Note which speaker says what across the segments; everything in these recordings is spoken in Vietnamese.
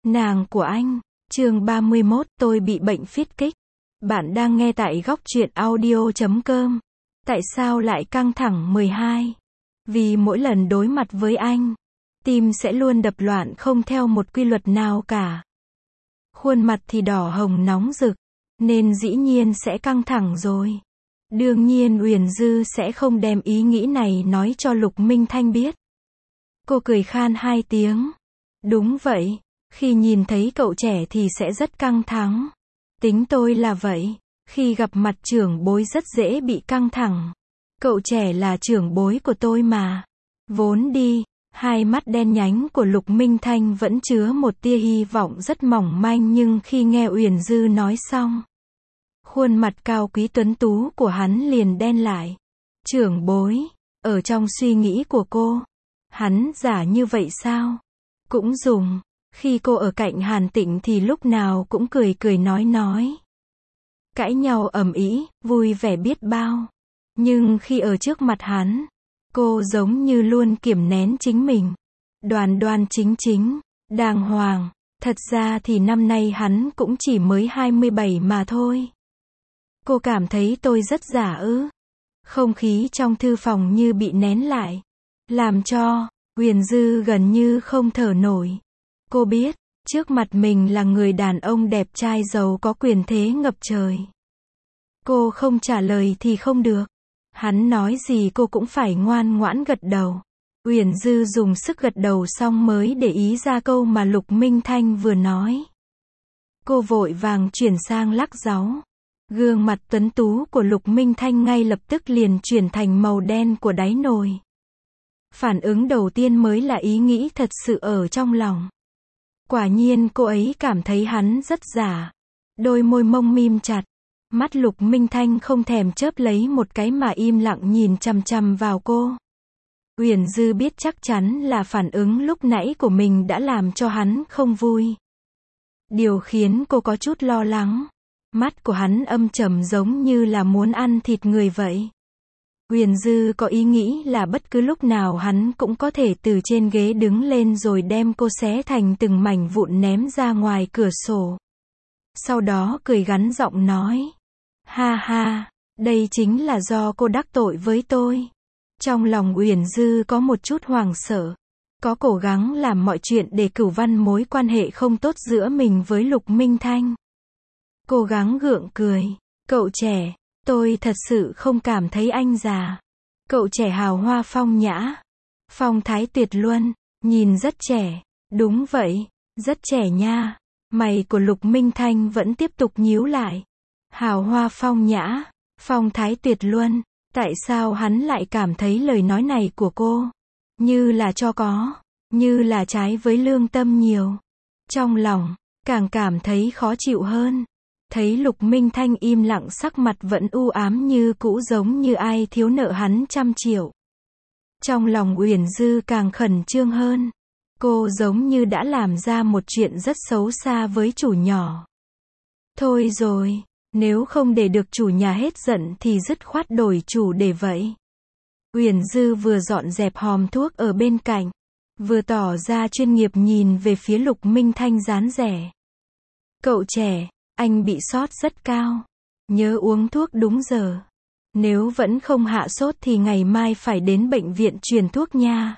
Speaker 1: Nàng của anh. Chương 31, tôi bị bệnh phiết kích. Bạn đang nghe tại góc truyện audio.com. Tại sao lại căng thẳng 12? Vì mỗi lần đối mặt với anh, tim sẽ luôn đập loạn không theo một quy luật nào cả. Khuôn mặt thì đỏ hồng nóng rực, nên dĩ nhiên sẽ căng thẳng rồi. Đương nhiên Uyển Dư sẽ không đem ý nghĩ này nói cho Lục Minh Thanh biết. Cô cười khan 2 tiếng. Đúng vậy, khi nhìn thấy cậu trẻ thì sẽ rất căng thẳng. Tính tôi là vậy, khi gặp mặt trưởng bối rất dễ bị căng thẳng. Cậu trẻ là trưởng bối của tôi mà. Vốn đi, hai mắt đen nhánh của Lục Minh Thanh vẫn chứa một tia hy vọng rất mỏng manh, nhưng khi nghe Uyển Dư nói xong, khuôn mặt cao quý tuấn tú của hắn liền đen lại. Trưởng bối, ở trong suy nghĩ của cô, hắn giả như vậy sao? Cũng dùng, khi cô ở cạnh Hàn Tịnh thì lúc nào cũng cười cười nói. Cãi nhau ầm ĩ, vui vẻ biết bao. Nhưng khi ở trước mặt hắn, cô giống như luôn kiềm nén chính mình. Đoan đoan chính, đàng hoàng. Thật ra thì năm nay hắn cũng chỉ mới 27 mà thôi. Cô cảm thấy tôi rất giả ư? Không khí trong thư phòng như bị nén lại, làm cho Uyển Dư gần như không thở nổi. Cô biết, trước mặt mình là người đàn ông đẹp trai giàu có quyền thế ngập trời. Cô không trả lời thì không được. Hắn nói gì cô cũng phải ngoan ngoãn gật đầu. Uyển Dư dùng sức gật đầu xong mới để ý ra câu mà Lục Minh Thanh vừa nói. Cô vội vàng chuyển sang lắc dáu. Gương mặt tuấn tú của Lục Minh Thanh ngay lập tức liền chuyển thành màu đen của đáy nồi. Phản ứng đầu tiên mới là ý nghĩ thật sự ở trong lòng. Quả nhiên cô ấy cảm thấy hắn rất giả. Đôi môi mông mím chặt. Mắt Lục Minh Thanh không thèm chớp lấy một cái mà im lặng nhìn chằm chằm vào cô. Uyển Dư biết chắc chắn là phản ứng lúc nãy của mình đã làm cho hắn không vui. Điều khiến cô có chút lo lắng. Mắt của hắn âm trầm giống như là muốn ăn thịt người vậy. Uyển Dư có ý nghĩ là bất cứ lúc nào hắn cũng có thể từ trên ghế đứng lên rồi đem cô xé thành từng mảnh vụn ném ra ngoài cửa sổ. Sau đó cười gắn giọng nói. Ha ha, đây chính là do cô đắc tội với tôi. Trong lòng Uyển Dư có một chút hoảng sợ. Có cố gắng làm mọi chuyện để cửu văn mối quan hệ không tốt giữa mình với Lục Minh Thanh. Cố gắng gượng cười. Cậu trẻ, tôi thật sự không cảm thấy anh già. Cậu trẻ hào hoa phong nhã. Phong thái tuyệt luân, nhìn rất trẻ. Đúng vậy, rất trẻ nha. Mày của Lục Minh Thanh vẫn tiếp tục nhíu lại. Hào hoa phong nhã, phong thái tuyệt luân. Tại sao hắn lại cảm thấy lời nói này của cô như là cho có, như là trái với lương tâm nhiều. Trong lòng, càng cảm thấy khó chịu hơn. Thấy Lục Minh Thanh im lặng, sắc mặt vẫn u ám như cũ, giống như ai thiếu nợ hắn 100 triệu. Trong lòng Uyển Dư càng khẩn trương hơn. Cô giống như đã làm ra một chuyện rất xấu xa với chủ nhỏ. Thôi rồi, nếu không để được chủ nhà hết giận thì dứt khoát đổi chủ để vậy. Uyển Dư vừa dọn dẹp hòm thuốc ở bên cạnh, vừa tỏ ra chuyên nghiệp nhìn về phía Lục Minh Thanh rán rẻ. Cậu trẻ, anh bị sốt rất cao. Nhớ uống thuốc đúng giờ. Nếu vẫn không hạ sốt thì ngày mai phải đến bệnh viện truyền thuốc nha.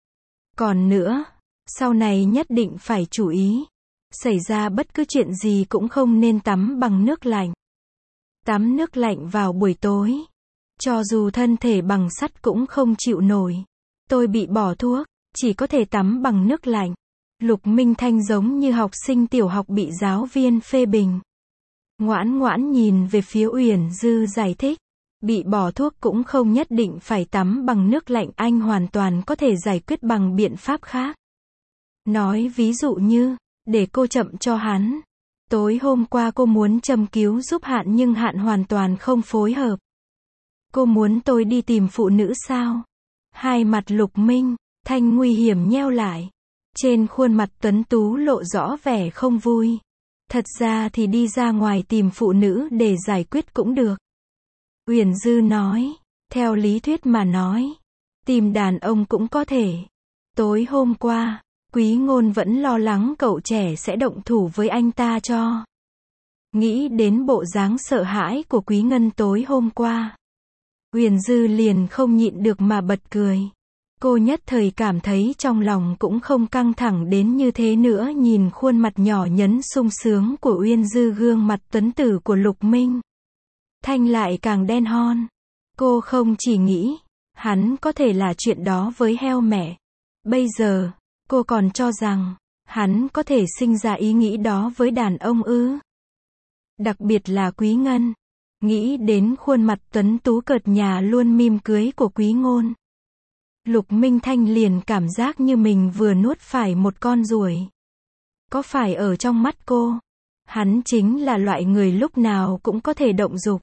Speaker 1: Còn nữa, sau này nhất định phải chú ý. Xảy ra bất cứ chuyện gì cũng không nên tắm bằng nước lạnh. Tắm nước lạnh vào buổi tối, cho dù thân thể bằng sắt cũng không chịu nổi. Tôi bị bỏ thuốc, chỉ có thể tắm bằng nước lạnh. Lục Minh Thanh giống như học sinh tiểu học bị giáo viên phê bình. Ngoãn ngoãn nhìn về phía Uyển Dư giải thích. Bị bỏ thuốc cũng không nhất định phải tắm bằng nước lạnh, anh hoàn toàn có thể giải quyết bằng biện pháp khác. Nói ví dụ như, để cô chậm cho hắn. Tối hôm qua cô muốn châm cứu giúp Hạn nhưng Hạn hoàn toàn không phối hợp. Cô muốn tôi đi tìm phụ nữ sao? Hai mặt Lục Minh Thanh nguy hiểm nheo lại. Trên khuôn mặt tuấn tú lộ rõ vẻ không vui. Thật ra thì đi ra ngoài tìm phụ nữ để giải quyết cũng được. Uyển Dư nói. Theo lý thuyết mà nói, tìm đàn ông cũng có thể. Tối hôm qua, Quý Ngôn vẫn lo lắng cậu trẻ sẽ động thủ với anh ta cho. Nghĩ đến bộ dáng sợ hãi của Quý Ngân tối hôm qua, Uyển Dư liền không nhịn được mà bật cười. Cô nhất thời cảm thấy trong lòng cũng không căng thẳng đến như thế nữa, nhìn khuôn mặt nhỏ nhắn sung sướng của Uyển Dư, gương mặt tuấn tử của Lục Minh Thanh lại càng đen hon. Cô không chỉ nghĩ hắn có thể là chuyện đó với heo mẹ. Bây giờ, cô còn cho rằng hắn có thể sinh ra ý nghĩ đó với đàn ông ư. Đặc biệt là Quý Ngân. Nghĩ đến khuôn mặt tuấn tú cợt nhả luôn mỉm cưới của Quý Ngôn, Lục Minh Thanh liền cảm giác như mình vừa nuốt phải một con ruồi. Có phải ở trong mắt cô, hắn chính là loại người lúc nào cũng có thể động dục.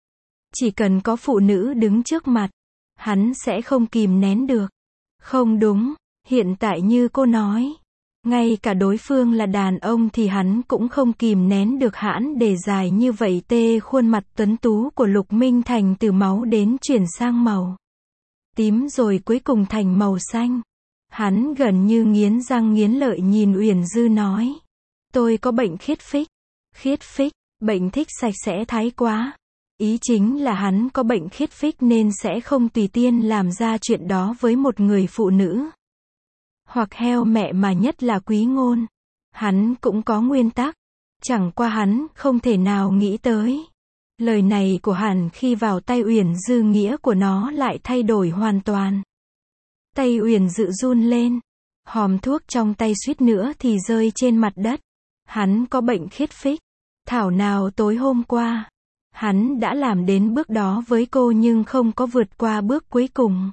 Speaker 1: Chỉ cần có phụ nữ đứng trước mặt, hắn sẽ không kìm nén được. Không đúng, hiện tại như cô nói, ngay cả đối phương là đàn ông thì hắn cũng không kìm nén được, hãn để dài như vậy. Khuôn mặt tuấn tú của Lục Minh Thành từ máu đến chuyển sang màu tím rồi cuối cùng thành màu xanh. Hắn gần như nghiến răng nghiến lợi nhìn Uyển Dư nói. Tôi có bệnh khiết phích. Khiết phích, bệnh thích sạch sẽ thái quá. Ý chính là hắn có bệnh khiết phích nên sẽ không tùy tiện làm ra chuyện đó với một người phụ nữ. Hoặc heo mẹ, mà nhất là Quý Ngôn. Hắn cũng có nguyên tắc. Chẳng qua hắn không thể nào nghĩ tới. Lời này của hắn khi vào tay Uyển Dư, nghĩa của nó lại thay đổi hoàn toàn. Tay Uyển Dư run lên. Hòm thuốc trong tay suýt nữa thì rơi trên mặt đất. Hắn có bệnh khiết phích. Thảo nào tối hôm qua, hắn đã làm đến bước đó với cô nhưng không có vượt qua bước cuối cùng.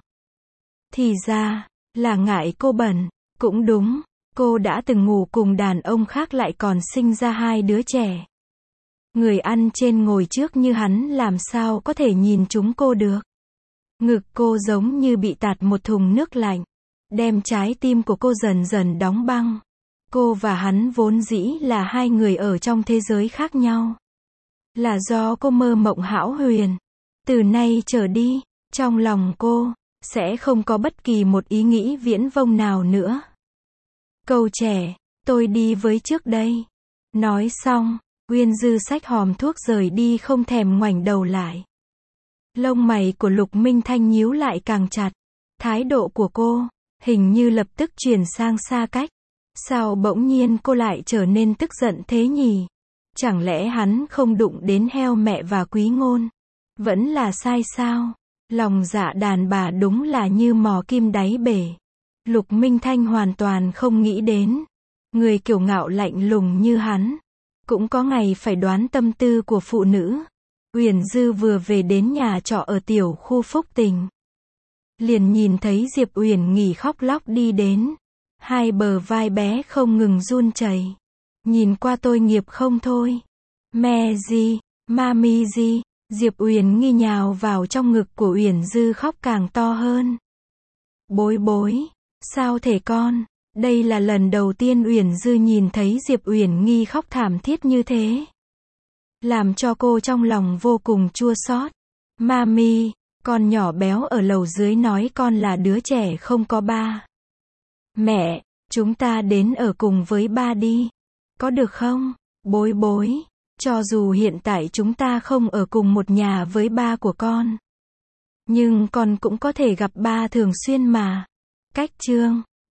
Speaker 1: Thì ra, là ngại cô bẩn. Cũng đúng, cô đã từng ngủ cùng đàn ông khác lại còn sinh ra 2 đứa trẻ. Người ăn trên ngồi trước như hắn làm sao có thể nhìn chúng cô được. Ngực cô giống như bị tạt một thùng nước lạnh, đem trái tim của cô dần dần đóng băng. Cô và hắn vốn dĩ là 2 người ở trong thế giới khác nhau. Là do cô mơ mộng hão huyền. Từ nay trở đi, trong lòng cô sẽ không có bất kỳ một ý nghĩ viễn vông nào nữa. Cậu trẻ, tôi đi với trước đây. Nói xong, Uyển Dư xách hòm thuốc rời đi không thèm ngoảnh đầu lại. Lông mày của Lục Minh Thanh nhíu lại càng chặt. Thái độ của cô hình như lập tức chuyển sang xa cách. Sao bỗng nhiên cô lại trở nên tức giận thế nhỉ? Chẳng lẽ hắn không đụng đến heo mẹ và Quý Ngôn? Vẫn là sai sao? Lòng dạ đàn bà đúng là như mò kim đáy bể. Lục Minh Thanh hoàn toàn không nghĩ đến. Người kiêu ngạo lạnh lùng như hắn cũng có ngày phải đoán tâm tư của phụ nữ. Uyển Dư vừa về đến nhà trọ ở tiểu khu Phúc Tình, liền nhìn thấy Diệp Uyển Nghỉ khóc lóc đi đến. 2 bờ vai bé không ngừng run rẩy. Nhìn qua tôi nghiệp không thôi. Mẹ gì, mami gì. Diệp Uyển Nghi nhào vào trong ngực của Uyển Dư khóc càng to hơn. Bối bối, sao thể con? Đây là lần đầu tiên Uyển Dư nhìn thấy Diệp Uyển Nghi khóc thảm thiết như thế, làm cho cô trong lòng vô cùng chua xót. Mami, con nhỏ béo ở lầu dưới nói con là đứa trẻ không có ba. Mẹ, chúng ta đến ở cùng với ba đi. Có được không? Bối bối, cho dù hiện tại chúng ta không ở cùng một nhà với ba của con, nhưng con cũng có thể gặp ba thường xuyên mà. Cách chương